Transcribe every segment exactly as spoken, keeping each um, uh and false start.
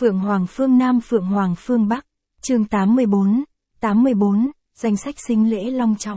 Phượng Hoàng phương Nam Phượng Hoàng phương Bắc, chương tám mươi bốn, tám mươi bốn, danh sách sính lễ long trọng.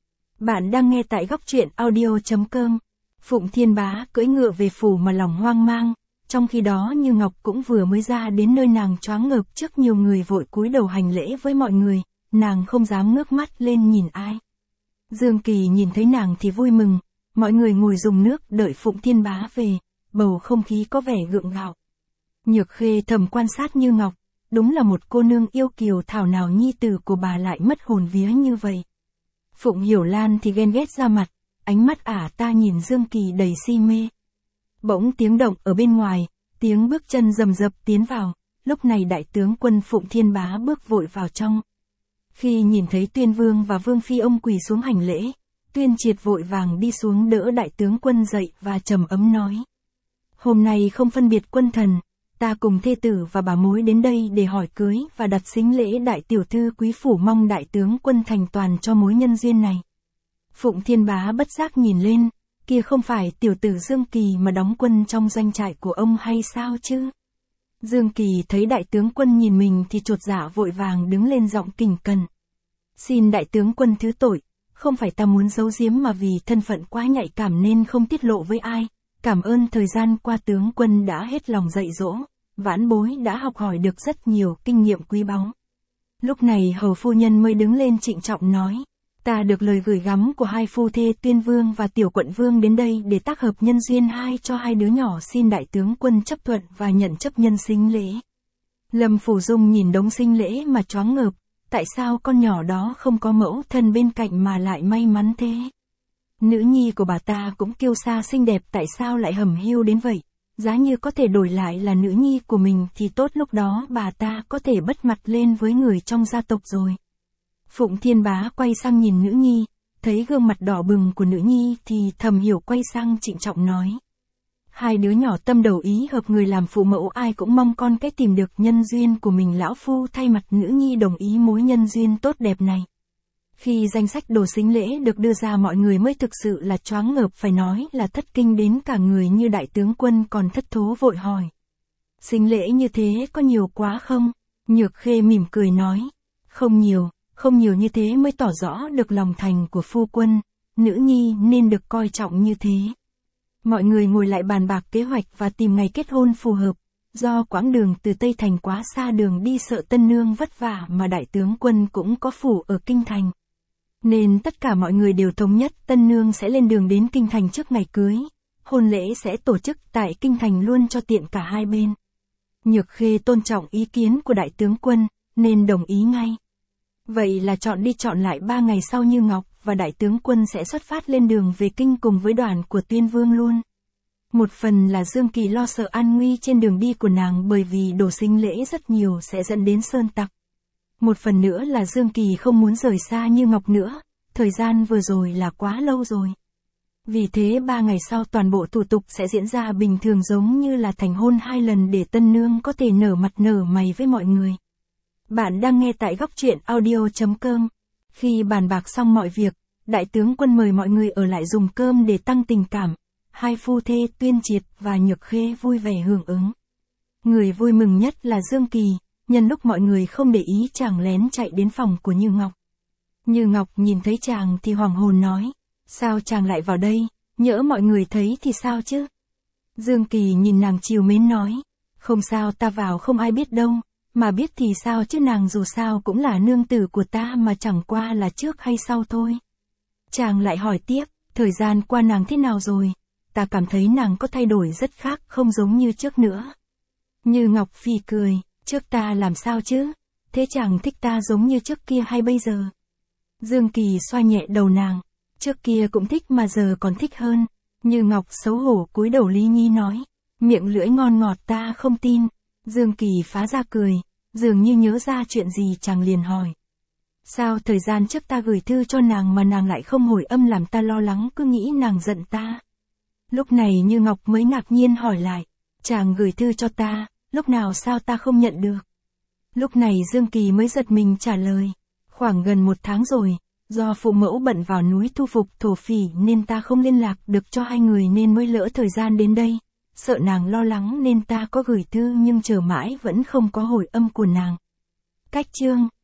Bạn đang nghe tại góc truyện audio.com. Phụng Thiên Bá cưỡi ngựa về phủ mà lòng hoang mang, trong khi đó Như Ngọc cũng vừa mới ra đến nơi, nàng choáng ngợp trước nhiều người vội cúi đầu hành lễ với mọi người, nàng không dám ngước mắt lên nhìn ai. Dương Kỳ nhìn thấy nàng thì vui mừng, mọi người ngồi dùng nước đợi Phụng Thiên Bá về, bầu không khí có vẻ gượng gạo. Nhược Khê thầm quan sát Như Ngọc, đúng là một cô nương yêu kiều thảo nào nhi tử của bà lại mất hồn vía như vậy. Phụng Hiểu Lan thì ghen ghét ra mặt, ánh mắt ả ta nhìn Dương Kỳ đầy si mê. Bỗng tiếng động ở bên ngoài, tiếng bước chân rầm rập tiến vào, lúc này đại tướng quân Phụng Thiên Bá bước vội vào trong. Khi nhìn thấy Tuyên Vương và Vương Phi, ông quỳ xuống hành lễ, Tuyên Triệt vội vàng đi xuống đỡ đại tướng quân dậy và trầm ấm nói. Hôm nay không phân biệt quân thần, ta cùng thê tử và bà mối đến đây để hỏi cưới và đặt sính lễ đại tiểu thư quý phủ, mong đại tướng quân thành toàn cho mối nhân duyên này. Phụng Thiên Bá bất giác nhìn lên, kia không phải tiểu tử Dương Kỳ mà đóng quân trong doanh trại của ông hay sao chứ? Dương Kỳ thấy đại tướng quân nhìn mình thì chột dạ vội vàng đứng lên giọng kỉnh cẩn. Xin đại tướng quân thứ tội, không phải ta muốn giấu giếm mà vì thân phận quá nhạy cảm nên không tiết lộ với ai. Cảm ơn thời gian qua tướng quân đã hết lòng dạy dỗ, vãn bối đã học hỏi được rất nhiều kinh nghiệm quý báu. Lúc này hầu phu nhân mới đứng lên trịnh trọng nói, ta được lời gửi gắm của hai phu thê Tuyên Vương và Tiểu Quận Vương đến đây để tác hợp nhân duyên hai cho hai đứa nhỏ, xin đại tướng quân chấp thuận và nhận chấp nhân sính lễ. Lâm Phủ Dung nhìn đống sính lễ mà choáng ngợp, tại sao con nhỏ đó không có mẫu thân bên cạnh mà lại may mắn thế? Nữ nhi của bà ta cũng kiêu sa xinh đẹp, tại sao lại hầm hiu đến vậy? Giá như có thể đổi lại là nữ nhi của mình thì tốt, lúc đó bà ta có thể bất mặt lên với người trong gia tộc rồi. Phụng Thiên Bá quay sang nhìn nữ nhi, thấy gương mặt đỏ bừng của nữ nhi thì thầm hiểu, quay sang trịnh trọng nói. Hai đứa nhỏ tâm đầu ý hợp, người làm phụ mẫu ai cũng mong con cái tìm được nhân duyên của mình. Lão phu thay mặt nữ nhi đồng ý mối nhân duyên tốt đẹp này. Khi danh sách đồ sính lễ được đưa ra, mọi người mới thực sự là choáng ngợp, phải nói là thất kinh đến cả người. Như đại tướng quân còn thất thố vội hỏi. Sính lễ như thế có nhiều quá không? Nhược Khê mỉm cười nói. Không nhiều, không nhiều như thế mới tỏ rõ được lòng thành của phu quân, nữ nhi nên được coi trọng như thế. Mọi người ngồi lại bàn bạc kế hoạch và tìm ngày kết hôn phù hợp. Do quãng đường từ Tây Thành quá xa, đường đi sợ tân nương vất vả mà đại tướng quân cũng có phủ ở Kinh Thành. Nên tất cả mọi người đều thống nhất tân nương sẽ lên đường đến Kinh Thành trước ngày cưới. Hôn lễ sẽ tổ chức tại Kinh Thành luôn cho tiện cả hai bên. Nhược Khê tôn trọng ý kiến của đại tướng quân, nên đồng ý ngay. Vậy là chọn đi chọn lại ba ngày sau Như Ngọc và đại tướng quân sẽ xuất phát lên đường về Kinh cùng với đoàn của Tuyên Vương luôn. Một phần là Dương Kỳ lo sợ an nguy trên đường đi của nàng, bởi vì đồ sính lễ rất nhiều sẽ dẫn đến sơn tặc. Một phần nữa là Dương Kỳ không muốn rời xa Như Ngọc nữa, thời gian vừa rồi là quá lâu rồi. Vì thế ba ngày sau toàn bộ thủ tục sẽ diễn ra bình thường, giống như là thành hôn hai lần, để tân nương có thể nở mặt nở mày với mọi người. Bạn đang nghe tại góc truyện audio.com. Khi bàn bạc xong mọi việc, đại tướng quân mời mọi người ở lại dùng cơm để tăng tình cảm. Hai phu thê Tuyên Triệt và Nhược Khê vui vẻ hưởng ứng. Người vui mừng nhất là Dương Kỳ, nhân lúc mọi người không để ý chàng lén chạy đến phòng của Như Ngọc. Như Ngọc nhìn thấy chàng thì hoàng hồn nói, sao chàng lại vào đây, nhỡ mọi người thấy thì sao chứ? Dương Kỳ nhìn nàng trìu mến nói, không sao, ta vào không ai biết đâu, mà biết thì sao chứ, nàng dù sao cũng là nương tử của ta mà, chẳng qua là trước hay sau thôi. Chàng lại hỏi tiếp, thời gian qua nàng thế nào rồi? Ta cảm thấy nàng có thay đổi rất khác, không giống như trước nữa. Như Ngọc phì cười, trước ta làm sao chứ? Thế chàng thích ta giống như trước kia hay bây giờ? Dương Kỳ xoa nhẹ đầu nàng, trước kia cũng thích mà giờ còn thích hơn. Như Ngọc xấu hổ cúi đầu lý nhí nói, miệng lưỡi ngon ngọt, ta không tin. Dương Kỳ phá ra cười, dường như nhớ ra chuyện gì chàng liền hỏi. Sao thời gian trước ta gửi thư cho nàng mà nàng lại không hồi âm, làm ta lo lắng, cứ nghĩ nàng giận ta. Lúc này Như Ngọc mới ngạc nhiên hỏi lại, chàng gửi thư cho ta, lúc nào, sao ta không nhận được? Lúc này Dương Kỳ mới giật mình trả lời, khoảng gần một tháng rồi, do phụ mẫu bận vào núi thu phục thổ phỉ nên ta không liên lạc được cho hai người nên mới lỡ thời gian đến đây. sợ nàng lo lắng nên ta có gửi thư nhưng chờ mãi vẫn không có hồi âm của nàng. Cách chương